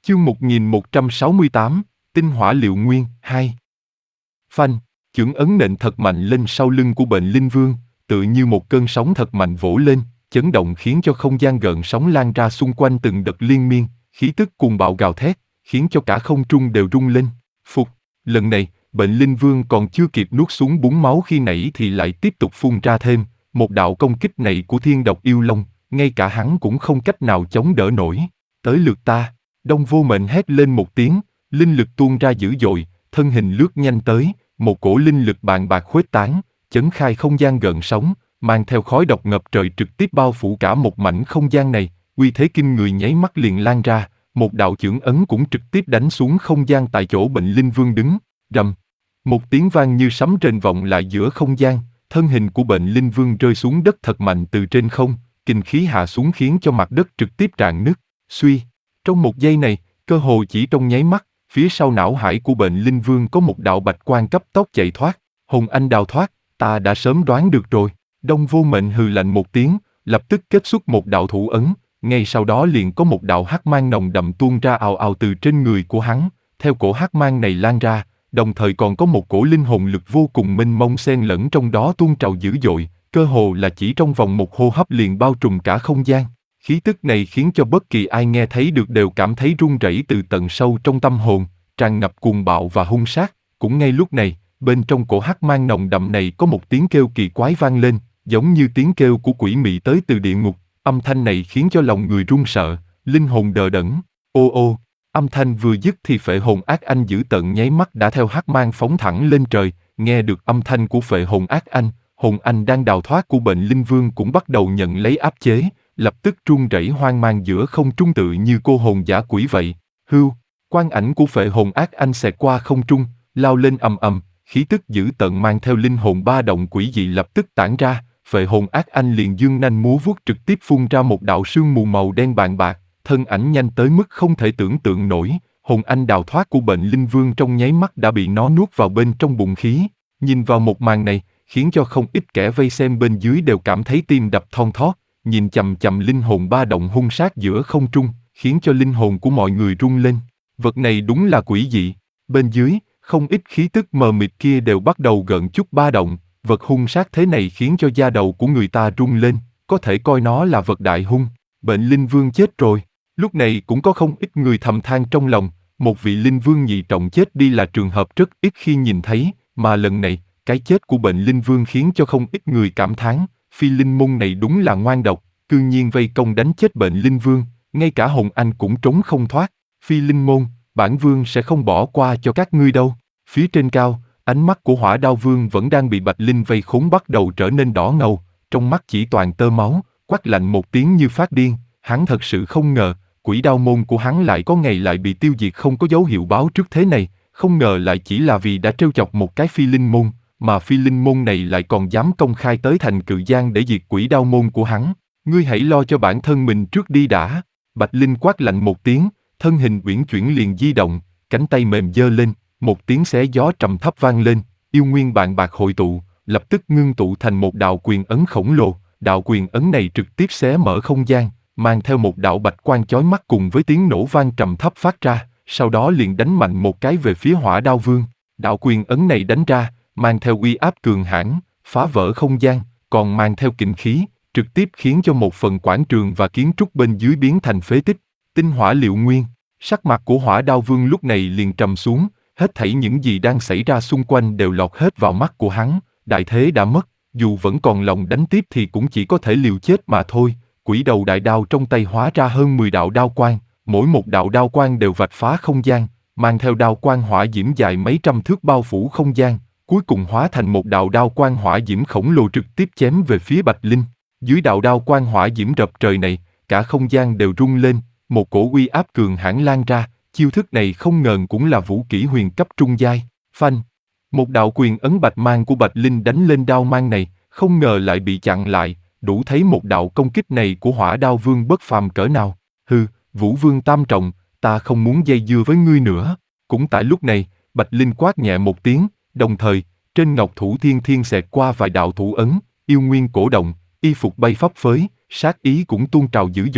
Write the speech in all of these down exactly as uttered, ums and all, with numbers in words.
Chương một nghìn một trăm sáu mươi tám, Tinh hỏa liệu nguyên, hai. Phanh, chưởng ấn nện thật mạnh lên sau lưng của Bệnh Linh Vương, tựa như một cơn sóng thật mạnh vỗ lên, chấn động khiến cho không gian gợn sóng lan ra xung quanh từng đợt liên miên, khí tức cuồng bạo gào thét, khiến cho cả không trung đều rung lên. Phục, lần này, Bệnh Linh Vương còn chưa kịp nuốt xuống búng máu khi nãy thì lại tiếp tục phun ra thêm, một đạo công kích này của Thiên Độc Yêu Long, ngay cả hắn cũng không cách nào chống đỡ nổi. Tới lượt ta. Đông Vô Mệnh hét lên một tiếng, linh lực tuôn ra dữ dội, thân hình lướt nhanh tới, một cổ linh lực bàn bạc khuếch tán, chấn khai không gian gợn sóng, mang theo khói độc ngập trời trực tiếp bao phủ cả một mảnh không gian này, uy thế kinh người nháy mắt liền lan ra, một đạo chưởng ấn cũng trực tiếp đánh xuống không gian tại chỗ Bệnh Linh Vương đứng, rầm. Một tiếng vang như sấm rền vọng lại giữa không gian, thân hình của Bệnh Linh Vương rơi xuống đất thật mạnh từ trên không, kinh khí hạ xuống khiến cho mặt đất trực tiếp rạn nứt, suy. Trong một giây này, cơ hồ chỉ trong nháy mắt, phía sau não hải của Bệnh Linh Vương có một đạo bạch quang cấp tốc chạy thoát. Hồn Anh đào thoát, ta đã sớm đoán được rồi. Đông Vô Mệnh hừ lạnh một tiếng, lập tức kết xuất một đạo thủ ấn, ngay sau đó liền có một đạo hắc mang nồng đậm tuôn ra ào ào từ trên người của hắn. Theo cổ hắc mang này lan ra, đồng thời còn có một cổ linh hồn lực vô cùng mênh mông xen lẫn trong đó tuôn trào dữ dội, cơ hồ là chỉ trong vòng một hô hấp liền bao trùm cả không gian. Khí tức này khiến cho bất kỳ ai nghe thấy được đều cảm thấy run rẩy từ tận sâu trong tâm hồn, tràn ngập cuồng bạo và hung sát. Cũng ngay lúc này, bên trong cổ hắc mang nồng đậm này có một tiếng kêu kỳ quái vang lên, giống như tiếng kêu của quỷ mị tới từ địa ngục. Âm thanh này khiến cho lòng người run sợ, linh hồn đờ đẫn. Ô ô, âm thanh vừa dứt thì phệ hồn ác anh dữ tợn nháy mắt đã theo hắc mang phóng thẳng lên trời. Nghe được âm thanh của phệ hồn ác anh, hồn anh đang đào thoát của Bệnh Linh Vương cũng bắt đầu nhận lấy áp chế, lập tức run rẩy hoang mang giữa không trung tự như cô hồn dã quỷ vậy. Hưu, quang ảnh của phệ hồn ác anh xẹt qua không trung, lao lên ầm ầm, khí tức dữ tợn mang theo linh hồn ba động quỷ dị lập tức tản ra. Phệ hồn ác anh liền dương nanh múa vuốt trực tiếp phun ra một đạo sương mù màu đen bàn bạc, thân ảnh nhanh tới mức không thể tưởng tượng nổi. Hồn anh đào thoát của Bệnh Linh Vương trong nháy mắt đã bị nó nuốt vào bên trong bụng khí. Nhìn vào một màn này, khiến cho không ít kẻ vây xem bên dưới đều cảm thấy tim đập thon thót. Nhìn chằm chằm linh hồn ba động hung sát giữa không trung, khiến cho linh hồn của mọi người rung lên. Vật này đúng là quỷ dị. Bên dưới, không ít khí tức mờ mịt kia đều bắt đầu gợn chút ba động. Vật hung sát thế này khiến cho da đầu của người ta rung lên, có thể coi nó là vật đại hung. Bệnh Linh Vương chết rồi. Lúc này cũng có không ít người thầm than trong lòng, một vị Linh Vương nhị trọng chết đi là trường hợp rất ít khi nhìn thấy, mà lần này, cái chết của Bệnh Linh Vương khiến cho không ít người cảm thán. Phi Linh môn này đúng là ngoan độc, cư nhiên vây công đánh chết Bệnh Linh Vương, ngay cả Hồn Anh cũng trốn không thoát. Phi Linh môn, bản vương sẽ không bỏ qua cho các ngươi đâu. Phía trên cao, ánh mắt của Hỏa Đao Vương vẫn đang bị Bạch Linh vây khốn bắt đầu trở nên đỏ ngầu, trong mắt chỉ toàn tơ máu, quát lạnh một tiếng như phát điên. Hắn thật sự không ngờ, Quỷ Đao môn của hắn lại có ngày lại bị tiêu diệt không có dấu hiệu báo trước thế này, không ngờ lại chỉ là vì đã trêu chọc một cái Phi Linh môn. Mà Phi Linh môn này lại còn dám công khai tới thành Cự Giang để diệt Quỷ Đao môn của hắn. Ngươi hãy lo cho bản thân mình trước đi đã. Bạch Linh quát lạnh một tiếng, thân hình uyển chuyển liền di động, cánh tay mềm giơ lên, một tiếng xé gió trầm thấp vang lên, yêu nguyên bàn bạc hội tụ, lập tức ngưng tụ thành một đạo quyền ấn khổng lồ. Đạo quyền ấn này trực tiếp xé mở không gian, mang theo một đạo bạch quang chói mắt cùng với tiếng nổ vang trầm thấp phát ra, sau đó liền đánh mạnh một cái về phía Hỏa Đao Vương. Đạo quyền ấn này đánh ra, mang theo uy áp cường hãn, phá vỡ không gian, còn mang theo kình khí, trực tiếp khiến cho một phần quảng trường và kiến trúc bên dưới biến thành phế tích. Tinh hỏa liệu nguyên, sắc mặt của Hỏa Đao Vương lúc này liền trầm xuống, hết thảy những gì đang xảy ra xung quanh đều lọt hết vào mắt của hắn, đại thế đã mất, dù vẫn còn lòng đánh tiếp thì cũng chỉ có thể liều chết mà thôi. Quỷ đầu đại đao trong tay hóa ra hơn mười đạo đao quang, mỗi một đạo đao quang đều vạch phá không gian, mang theo đao quang hỏa diễm dài mấy trăm thước bao phủ không gian. Cuối cùng hóa thành một đạo đao quang hỏa diễm khổng lồ trực tiếp chém về phía Bạch Linh. Dưới đạo đao quang hỏa diễm rập trời này, cả không gian đều rung lên, một cổ uy áp cường hãn lan ra, chiêu thức này không ngờ cũng là vũ kỹ huyền cấp trung giai. Phanh! Một đạo quyền ấn bạch mang của Bạch Linh đánh lên đao mang này, không ngờ lại bị chặn lại, đủ thấy một đạo công kích này của Hỏa Đao Vương bất phàm cỡ nào. Hừ, Vũ Vương tam trọng, ta không muốn dây dưa với ngươi nữa. Cũng tại lúc này, Bạch Linh quát nhẹ một tiếng, đồng thời, trên ngọc thủ thiên thiên xẹt qua vài đạo thủ ấn, yêu nguyên cổ động, y phục bay phấp phới, sát ý cũng tuôn trào dữ dội,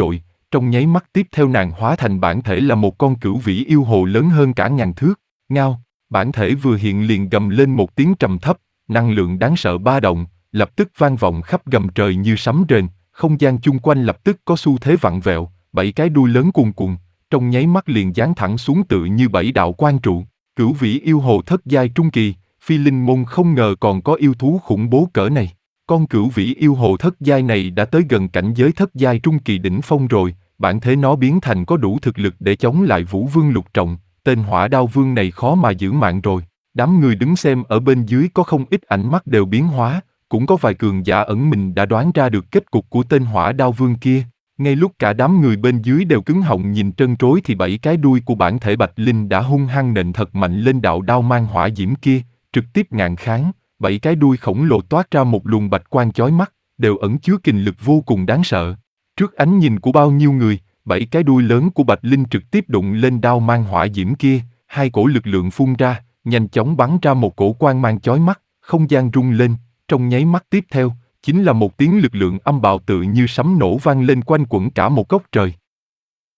trong nháy mắt tiếp theo nàng hóa thành bản thể là một con cửu vĩ yêu hồ lớn hơn cả ngàn thước. Ngao, bản thể vừa hiện liền gầm lên một tiếng trầm thấp, năng lượng đáng sợ ba động, lập tức vang vọng khắp gầm trời như sấm rền, không gian chung quanh lập tức có xu thế vặn vẹo, bảy cái đuôi lớn cuồn cuộn, trong nháy mắt liền giáng thẳng xuống tự như bảy đạo quan trụ. Cửu vĩ yêu hồ thất giai trung kỳ, Phi Linh môn không ngờ còn có yêu thú khủng bố cỡ này. Con cửu vĩ yêu hồ thất giai này đã tới gần cảnh giới thất giai trung kỳ đỉnh phong rồi, bản thể nó biến thành có đủ thực lực để chống lại Vũ Vương Lục Trọng, tên Hỏa Đao Vương này khó mà giữ mạng rồi. Đám người đứng xem ở bên dưới có không ít ánh mắt đều biến hóa, cũng có vài cường giả ẩn mình đã đoán ra được kết cục của tên Hỏa Đao Vương kia. Ngay lúc cả đám người bên dưới đều cứng họng nhìn trân trối thì bảy cái đuôi của bản thể Bạch Linh đã hung hăng nện thật mạnh lên đạo đao mang hỏa diễm kia, trực tiếp ngạn kháng. Bảy cái đuôi khổng lồ toát ra một luồng bạch quang chói mắt, đều ẩn chứa kình lực vô cùng đáng sợ. Trước ánh nhìn của bao nhiêu người, bảy cái đuôi lớn của Bạch Linh trực tiếp đụng lên đao mang hỏa diễm kia, hai cổ lực lượng phun ra, nhanh chóng bắn ra một cổ quang mang chói mắt, không gian rung lên, trong nháy mắt tiếp theo, chính là một tiếng lực lượng âm bạo tự như sấm nổ vang lên quanh quẩn cả một góc trời.